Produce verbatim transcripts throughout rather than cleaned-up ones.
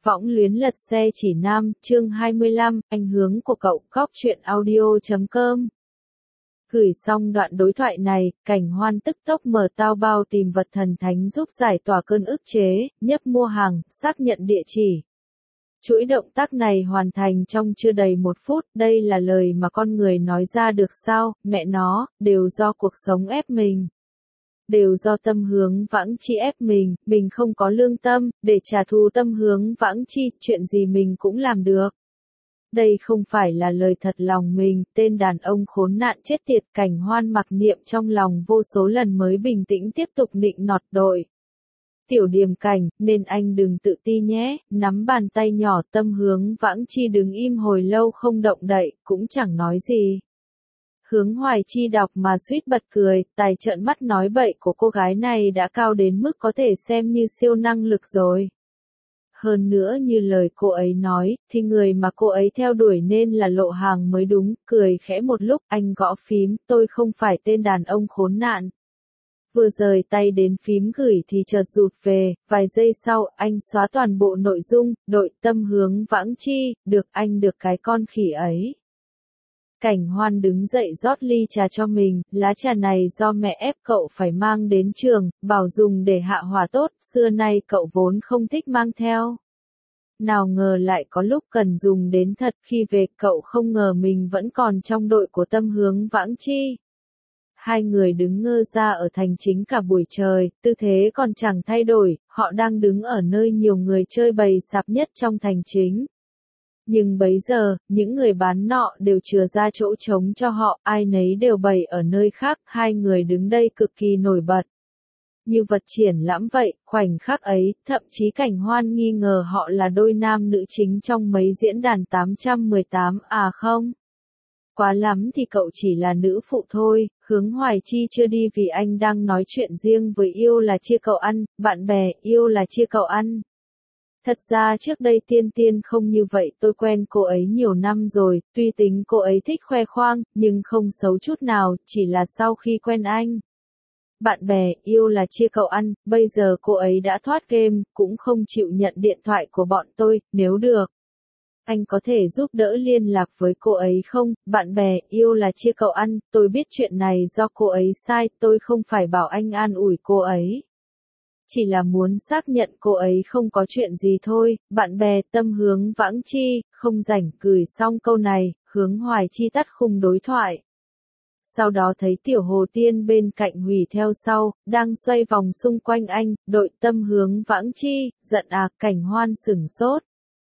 Võng luyến lật xe chỉ nam, chương hai mươi lăm, ảnh hướng của cậu, cóc truyện audio chấm com. Gửi xong đoạn đối thoại này, Cảnh Hoan tức tốc mở tao bao tìm vật thần thánh giúp giải tỏa cơn ức chế, nhấp mua hàng, xác nhận địa chỉ. Chuỗi động tác này hoàn thành trong chưa đầy một phút, đây là lời mà con người nói ra được sao, mẹ nó, đều do cuộc sống ép mình. Đều do tâm hướng vãng chi ép mình, mình không có lương tâm, để trả thù tâm hướng vãng chi, chuyện gì mình cũng làm được. Đây không phải là lời thật lòng mình, tên đàn ông khốn nạn chết tiệt. Cảnh Hoan mặc niệm trong lòng vô số lần mới bình tĩnh tiếp tục nịnh nọt đội. Tiểu Điềm Cảnh, nên anh đừng tự ti nhé, nắm bàn tay nhỏ tâm hướng vãng chi đứng im hồi lâu không động đậy, cũng chẳng nói gì. Hướng Hoài Chi đọc mà suýt bật cười, tài trợn mắt nói bậy của cô gái này đã cao đến mức có thể xem như siêu năng lực rồi. Hơn nữa như lời cô ấy nói, thì người mà cô ấy theo đuổi nên là Lộ Hàng mới đúng, cười khẽ một lúc, anh gõ phím, tôi không phải tên đàn ông khốn nạn. Vừa rời tay đến phím gửi thì chợt rụt về, vài giây sau, anh xóa toàn bộ nội dung, đội tâm hướng vãng chi, được anh được cái con khỉ ấy. Cảnh Hoan đứng dậy rót ly trà cho mình, lá trà này do mẹ ép cậu phải mang đến trường, bảo dùng để hạ hỏa tốt, xưa nay cậu vốn không thích mang theo. Nào ngờ lại có lúc cần dùng đến thật, khi về cậu không ngờ mình vẫn còn trong đội của tâm hướng vãng chi. Hai người đứng ngơ ra ở thành chính cả buổi trời, tư thế còn chẳng thay đổi, họ đang đứng ở nơi nhiều người chơi bầy sạp nhất trong thành chính. Nhưng bấy giờ, những người bán nọ đều chừa ra chỗ trống cho họ, ai nấy đều bày ở nơi khác, hai người đứng đây cực kỳ nổi bật. Như vật triển lãm vậy, khoảnh khắc ấy, thậm chí Cảnh Hoan nghi ngờ họ là đôi nam nữ chính trong mấy diễn đàn tám trăm mười tám, à không? Quá lắm thì cậu chỉ là nữ phụ thôi, Hướng Hoài Chi chưa đi vì anh đang nói chuyện riêng với yêu là chia cậu ăn, bạn bè, yêu là chia cậu ăn. Thật ra trước đây Tiên Tiên không như vậy, tôi quen cô ấy nhiều năm rồi, tuy tính cô ấy thích khoe khoang, nhưng không xấu chút nào, chỉ là sau khi quen anh. Bạn bè, yêu là chia cậu ăn, bây giờ cô ấy đã thoát game, cũng không chịu nhận điện thoại của bọn tôi, nếu được. Anh có thể giúp đỡ liên lạc với cô ấy không? Bạn bè, yêu là chia cậu ăn, tôi biết chuyện này do cô ấy sai, tôi không phải bảo anh an ủi cô ấy. Chỉ là muốn xác nhận cô ấy không có chuyện gì thôi, bạn bè tâm hướng vãng chi, không rảnh gửi xong câu này, Hướng Hoài Chi tắt khung đối thoại. Sau đó thấy Tiểu Hồ Tiên bên cạnh hùy theo sau, đang xoay vòng xung quanh anh, đội tâm hướng vãng chi, giận à, Cảnh Hoan sửng sốt.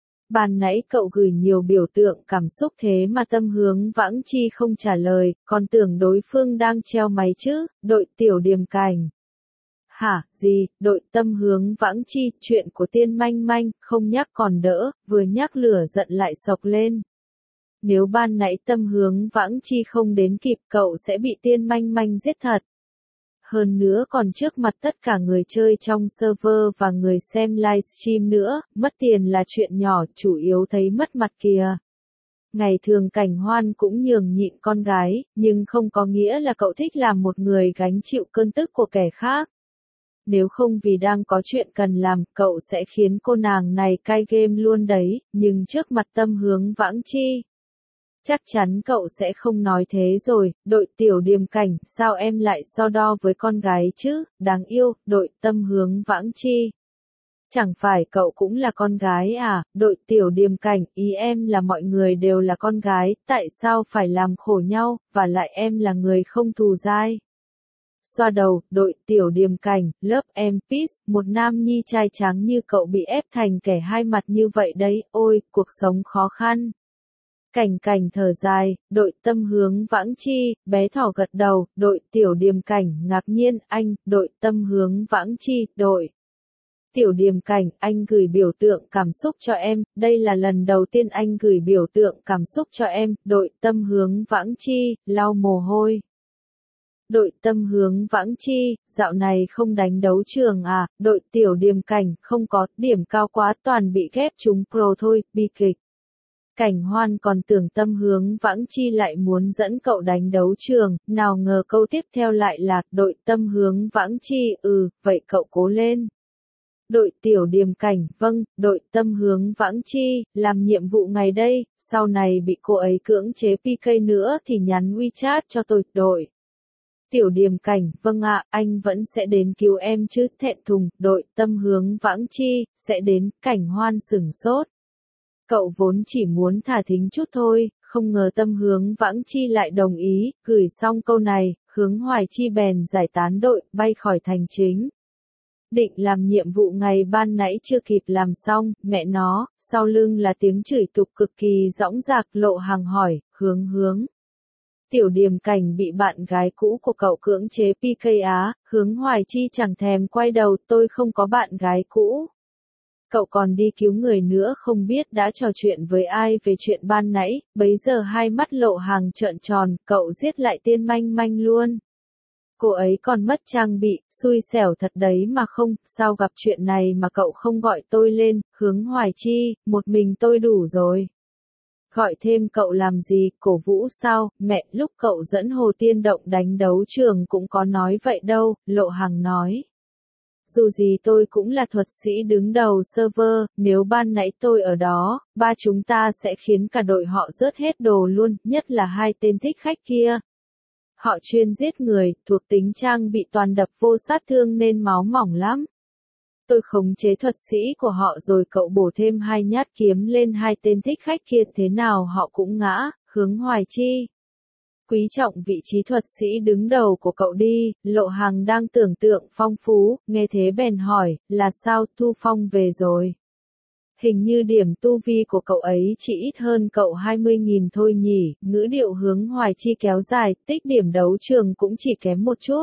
Ban nãy cậu gửi nhiều biểu tượng cảm xúc thế mà tâm hướng vãng chi không trả lời, còn tưởng đối phương đang treo máy chứ, đội Tiểu Điềm Cảnh. Hả, gì, đội tâm hướng vãng chi, chuyện của Tiên Manh Manh, không nhắc còn đỡ, vừa nhắc lửa giận lại sộc lên. Nếu ban nãy tâm hướng vãng chi không đến kịp cậu sẽ bị Tiên Manh Manh giết thật. Hơn nữa còn trước mặt tất cả người chơi trong server và người xem livestream nữa, mất tiền là chuyện nhỏ, chủ yếu thấy mất mặt kìa. Ngày thường Cảnh Hoan cũng nhường nhịn con gái, nhưng không có nghĩa là cậu thích làm một người gánh chịu cơn tức của kẻ khác. Nếu không vì đang có chuyện cần làm, cậu sẽ khiến cô nàng này cai game luôn đấy, nhưng trước mặt tâm hướng vãng chi. Chắc chắn cậu sẽ không nói thế rồi, đội Tiểu Điềm Cảnh, sao em lại so đo với con gái chứ, đáng yêu, đội tâm hướng vãng chi. Chẳng phải cậu cũng là con gái à, đội Tiểu Điềm Cảnh, ý em là mọi người đều là con gái, tại sao phải làm khổ nhau, và lại em là người không thù dai. Xoa đầu, đội Tiểu Điềm Cảnh, lớp em Peace, một nam nhi trai trắng như cậu bị ép thành kẻ hai mặt như vậy đấy, ôi, cuộc sống khó khăn. Cảnh Cảnh thở dài, đội tâm hướng vãng chi, bé thỏ gật đầu, đội Tiểu Điềm Cảnh, ngạc nhiên, anh, đội tâm hướng vãng chi, đội. Tiểu Điềm Cảnh, anh gửi biểu tượng cảm xúc cho em, đây là lần đầu tiên anh gửi biểu tượng cảm xúc cho em, đội tâm hướng vãng chi, lau mồ hôi. Đội tâm hướng vãng chi, dạo này không đánh đấu trường à, đội Tiểu Điềm Cảnh, không có, điểm cao quá toàn bị ghép trúng pro thôi, bi kịch. Cảnh Hoan còn tưởng tâm hướng vãng chi lại muốn dẫn cậu đánh đấu trường, nào ngờ câu tiếp theo lại là, đội tâm hướng vãng chi, ừ, vậy cậu cố lên. Đội Tiểu Điềm Cảnh, vâng, đội Tâm Hướng Vãng Chi, làm nhiệm vụ ngày đây, sau này bị cô ấy cưỡng chế pê ca nữa thì nhắn WeChat cho tôi, đội. Tiểu Điềm Cảnh, vâng ạ, anh vẫn sẽ đến cứu em chứ, thẹn thùng, đội Tâm Hướng Vãng Chi, sẽ đến, Cảnh Hoan sửng sốt. Cậu vốn chỉ muốn thả thính chút thôi, không ngờ Tâm Hướng Vãng Chi lại đồng ý, gửi xong câu này, Hướng Hoài Chi bèn giải tán đội, bay khỏi thành chính. Định làm nhiệm vụ ngày ban nãy chưa kịp làm xong, mẹ nó, sau lưng là tiếng chửi tục cực kỳ dõng dạc. Lộ Hằng hỏi, Hướng Hướng. Tiểu Điềm Cảnh bị bạn gái cũ của cậu cưỡng chế pê ca á, Hướng Hoài Chi chẳng thèm quay đầu, tôi không có bạn gái cũ. Cậu còn đi cứu người nữa, không biết đã trò chuyện với ai về chuyện ban nãy, bấy giờ hai mắt Lộ Hằng trợn tròn, cậu giết lại Tiên Manh Manh luôn. Cô ấy còn mất trang bị, xui xẻo thật đấy mà không, sao gặp chuyện này mà cậu không gọi tôi lên, Hướng Hoài Chi, một mình tôi đủ rồi. Gọi thêm cậu làm gì, cổ vũ sao, mẹ, lúc cậu dẫn Hồ Tiên Động đánh đấu trường cũng có nói vậy đâu, Lộ Hằng nói. Dù gì tôi cũng là thuật sĩ đứng đầu server, nếu ban nãy tôi ở đó, ba chúng ta sẽ khiến cả đội họ rớt hết đồ luôn, nhất là hai tên thích khách kia. Họ chuyên giết người, thuộc tính trang bị toàn đập vô sát thương nên máu mỏng lắm. Tôi khống chế thuật sĩ của họ rồi cậu bổ thêm hai nhát kiếm lên hai tên thích khách kia, thế nào họ cũng ngã. Hướng Hoài Chi. Quý trọng vị trí thuật sĩ đứng đầu của cậu đi, Lộ Hằng đang tưởng tượng phong phú, nghe thế bèn hỏi, là sao, Thu Phong về rồi? Hình như điểm tu vi của cậu ấy chỉ ít hơn cậu hai mươi nghìn thôi nhỉ, ngữ điệu Hướng Hoài Chi kéo dài, tích điểm đấu trường cũng chỉ kém một chút.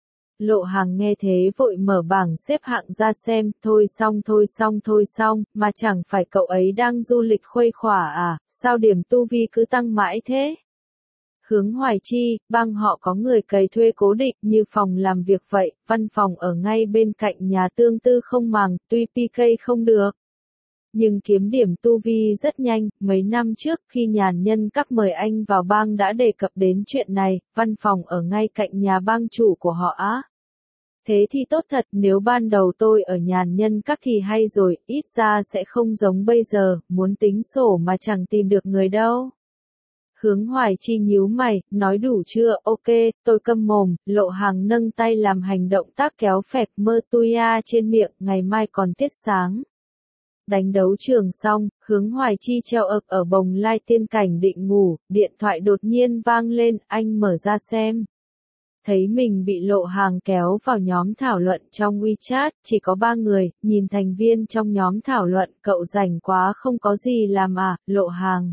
Lộ Hằng nghe thế vội mở bảng xếp hạng ra xem, thôi xong thôi xong thôi xong, mà chẳng phải cậu ấy đang du lịch khuây khỏa à, sao điểm tu vi cứ tăng mãi thế? Hướng Hoài Chi, bang họ có người cày thuê cố định như phòng làm việc vậy, văn phòng ở ngay bên cạnh nhà tương tư không màng, tuy pê ca không được. Nhưng kiếm điểm tu vi rất nhanh, mấy năm trước khi Nhàn Nhân Các mời anh vào bang đã đề cập đến chuyện này, văn phòng ở ngay cạnh nhà bang chủ của họ á. Thế thì tốt thật, nếu ban đầu tôi ở Nhàn Nhân Các thì hay rồi, ít ra sẽ không giống bây giờ, muốn tính sổ mà chẳng tìm được người đâu. Hướng Hoài Chi nhíu mày, nói đủ chưa, ok, tôi câm mồm, Lộ Hằng nâng tay làm hành động tác kéo phẹp mơ tuya trên miệng, ngày mai còn tiết sáng. Đánh đấu trường xong, Hướng Hoài Chi treo ực ở bồng lai tiên cảnh định ngủ, điện thoại đột nhiên vang lên, anh mở ra xem. Thấy mình bị Lộ Hằng kéo vào nhóm thảo luận trong WeChat, chỉ có ba người, nhìn thành viên trong nhóm thảo luận, cậu rảnh quá không có gì làm à, Lộ Hằng.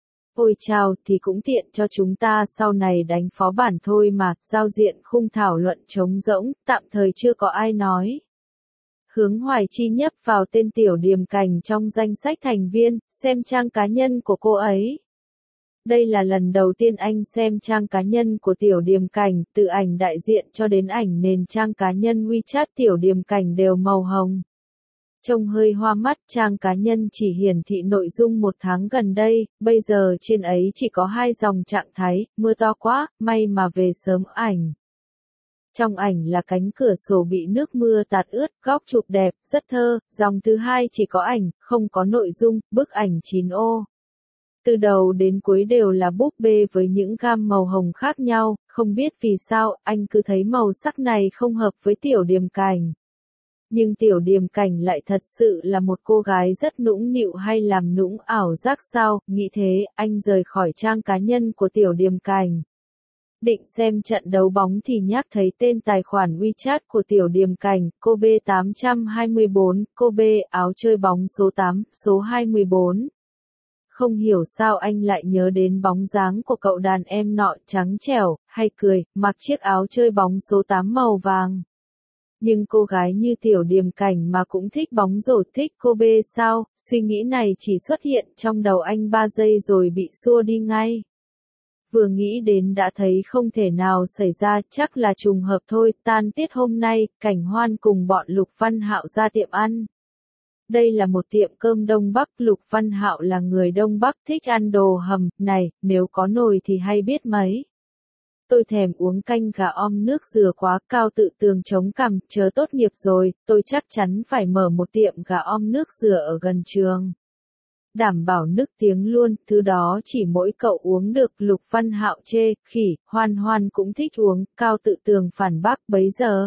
Ôi chào, thì cũng tiện cho chúng ta sau này đánh phó bản thôi mà, giao diện khung thảo luận trống rỗng, tạm thời chưa có ai nói. Hướng Hoài Chi nhấp vào tên Tiểu Điềm Cảnh trong danh sách thành viên, xem trang cá nhân của cô ấy. Đây là lần đầu tiên anh xem trang cá nhân của Tiểu Điềm Cảnh, từ ảnh đại diện cho đến ảnh nền trang cá nhân WeChat Tiểu Điềm Cảnh đều màu hồng. Trông hơi hoa mắt, trang cá nhân chỉ hiển thị nội dung một tháng gần đây, bây giờ trên ấy chỉ có hai dòng trạng thái, mưa to quá, may mà về sớm ảnh. Trong ảnh là cánh cửa sổ bị nước mưa tạt ướt, góc chụp đẹp, rất thơ, dòng thứ hai chỉ có ảnh, không có nội dung, bức ảnh chín ô. Từ đầu đến cuối đều là búp bê với những gam màu hồng khác nhau, không biết vì sao, anh cứ thấy màu sắc này không hợp với Tiểu Điềm Cảnh. Nhưng Tiểu Điềm Cảnh lại thật sự là một cô gái rất nũng nịu hay làm nũng ảo giác sao, nghĩ thế, anh rời khỏi trang cá nhân của Tiểu Điềm Cảnh. Định xem trận đấu bóng thì nhắc thấy tên tài khoản WeChat của Tiểu Điềm Cảnh, cô B tám hai bốn, cô B áo chơi bóng số tám, số hai mươi bốn. Không hiểu sao anh lại nhớ đến bóng dáng của cậu đàn em nọ trắng trẻo, hay cười, mặc chiếc áo chơi bóng số tám màu vàng. Nhưng cô gái như Tiểu Điềm Cảnh mà cũng thích bóng rổ, thích cô B sao, suy nghĩ này chỉ xuất hiện trong đầu anh ba giây rồi bị xua đi ngay. Vừa nghĩ đến đã thấy không thể nào xảy ra, chắc là trùng hợp thôi, tan tiết hôm nay, Cảnh Hoan cùng bọn Lục Văn Hạo ra tiệm ăn. Đây là một tiệm cơm Đông Bắc, Lục Văn Hạo là người Đông Bắc thích ăn đồ hầm, này, nếu có nồi thì hay biết mấy. tôi thèm uống canh gà om nước dừa quá. Cao Tự Tường chống cằm, chớ tốt nghiệp rồi, tôi chắc chắn phải mở một tiệm gà om nước dừa ở gần trường. Đảm bảo nức tiếng luôn, thứ đó chỉ mỗi cậu uống được. Lục Văn Hạo chê, khỉ, Hoan Hoan cũng thích uống. Cao Tự Tường phản bác bấy giờ.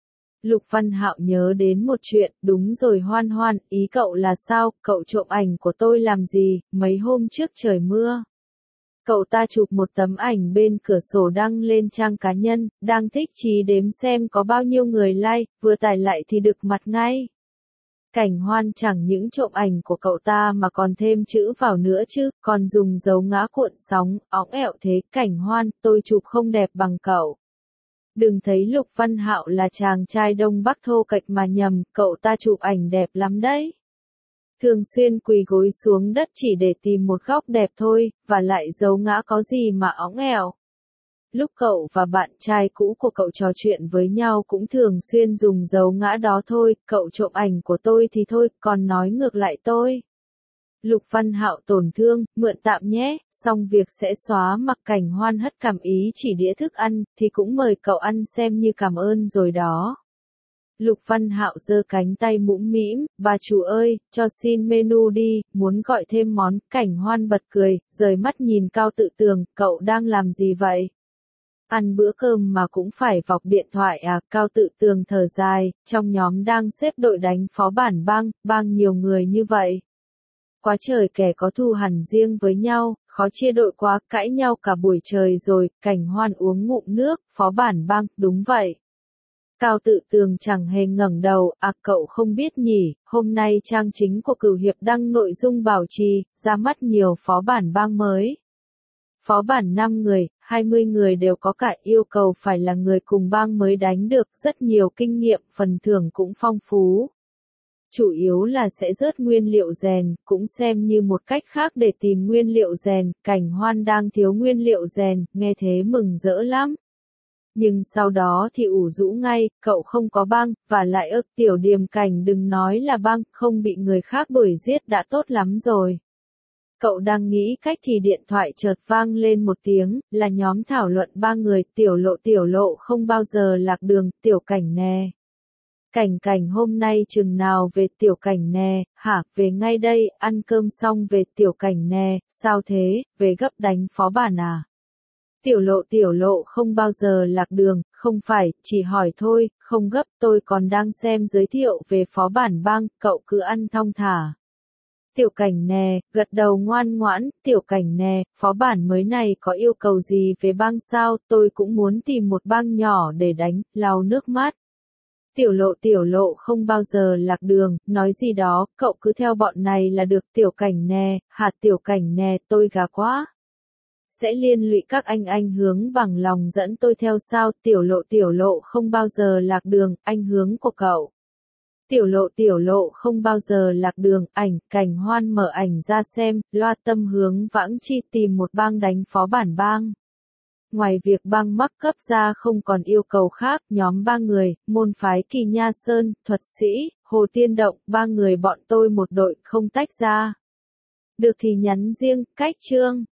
Lục Văn Hạo nhớ đến một chuyện, đúng rồi Hoan Hoan, ý cậu là sao, cậu trộm ảnh của tôi làm gì, mấy hôm trước trời mưa. Cậu ta chụp một tấm ảnh bên cửa sổ đăng lên trang cá nhân, đang thích chí đếm xem có bao nhiêu người like, vừa tải lại thì được mặt ngay. Cảnh Hoan chẳng những trộm ảnh của cậu ta mà còn thêm chữ vào nữa chứ, còn dùng dấu ngã cuộn sóng, óng ẹo thế. Cảnh Hoan, tôi chụp không đẹp bằng cậu. Đừng thấy Lục Văn Hạo là chàng trai Đông Bắc thô kệch mà nhầm, cậu ta chụp ảnh đẹp lắm đấy. Thường xuyên quỳ gối xuống đất chỉ để tìm một góc đẹp thôi, và lại dấu ngã có gì mà óng ẹo. Lúc cậu và bạn trai cũ của cậu trò chuyện với nhau cũng thường xuyên dùng dấu ngã đó thôi, cậu trộm ảnh của tôi thì thôi, còn nói ngược lại tôi. Lục Văn Hạo tổn thương, mượn tạm nhé, xong việc sẽ xóa. Mặc Cảnh Hoan hất cảm ý chỉ đĩa thức ăn, thì cũng mời cậu ăn xem như cảm ơn rồi đó. Lục Văn Hạo giơ cánh tay mũm mĩm, bà chủ ơi, cho xin menu đi, muốn gọi thêm món. Cảnh Hoan bật cười, rời mắt nhìn Cao Tự Tường, cậu đang làm gì vậy? Ăn bữa cơm mà cũng phải vọc điện thoại à? Cao Tự Tường thở dài, trong nhóm đang xếp đội đánh phó bản bang, bang nhiều người như vậy. Quá trời kẻ có thù hằn riêng với nhau, khó chia đội quá, cãi nhau cả buổi trời rồi. Cảnh Hoan uống ngụm nước, phó bản bang, đúng vậy. Cao Tự Tường chẳng hề ngẩng đầu, à cậu không biết nhỉ, hôm nay trang chính của Cửu Hiệp đăng nội dung bảo trì, ra mắt nhiều phó bản bang mới. Phó bản năm người, hai mươi người đều có cả yêu cầu phải là người cùng bang mới đánh được, rất nhiều kinh nghiệm, phần thưởng cũng phong phú. Chủ yếu là sẽ rớt nguyên liệu rèn, cũng xem như một cách khác để tìm nguyên liệu rèn. Cảnh Hoan đang thiếu nguyên liệu rèn, nghe thế mừng rỡ lắm. Nhưng sau đó thì ủ rũ ngay, cậu không có băng, và lại ức Tiểu Điềm Cảnh đừng nói là băng, không bị người khác đuổi giết đã tốt lắm rồi. Cậu đang nghĩ cách thì điện thoại chợt vang lên một tiếng, là nhóm thảo luận ba người. Tiểu Lộ Tiểu Lộ không bao giờ lạc đường, Tiểu Cảnh nè. Cảnh Cảnh hôm nay chừng nào về? Tiểu Cảnh nè, hả, về ngay đây, ăn cơm xong về. Tiểu Cảnh nè, sao thế, về gấp đánh phó bản à? Tiểu Lộ Tiểu Lộ không bao giờ lạc đường, không phải, chỉ hỏi thôi, không gấp, tôi còn đang xem giới thiệu về phó bản bang, cậu cứ ăn thong thả. Tiểu Cảnh nè, gật đầu ngoan ngoãn. Tiểu Cảnh nè, phó bản mới này có yêu cầu gì về bang sao? Tôi cũng muốn tìm một bang nhỏ để đánh, lau nước mắt. Tiểu Lộ Tiểu Lộ không bao giờ lạc đường, nói gì đó, cậu cứ theo bọn này là được. Tiểu Cảnh nè, hạt Tiểu Cảnh nè, tôi gà quá. Sẽ liên lụy các anh anh hướng bằng lòng dẫn tôi theo sao? Tiểu Lộ Tiểu Lộ không bao giờ lạc đường, anh hướng của cậu. Tiểu Lộ Tiểu Lộ không bao giờ lạc đường, ảnh. Cảnh Hoan mở ảnh ra xem, loa tâm hướng vãng chi tìm một bang đánh phó bản bang. Ngoài việc bang mắc cấp ra không còn yêu cầu khác, nhóm ba người, môn phái Kỳ Nha Sơn, thuật sĩ, Hồ Tiên Động, ba người bọn tôi một đội, không tách ra. Được thì nhắn riêng, cách chương.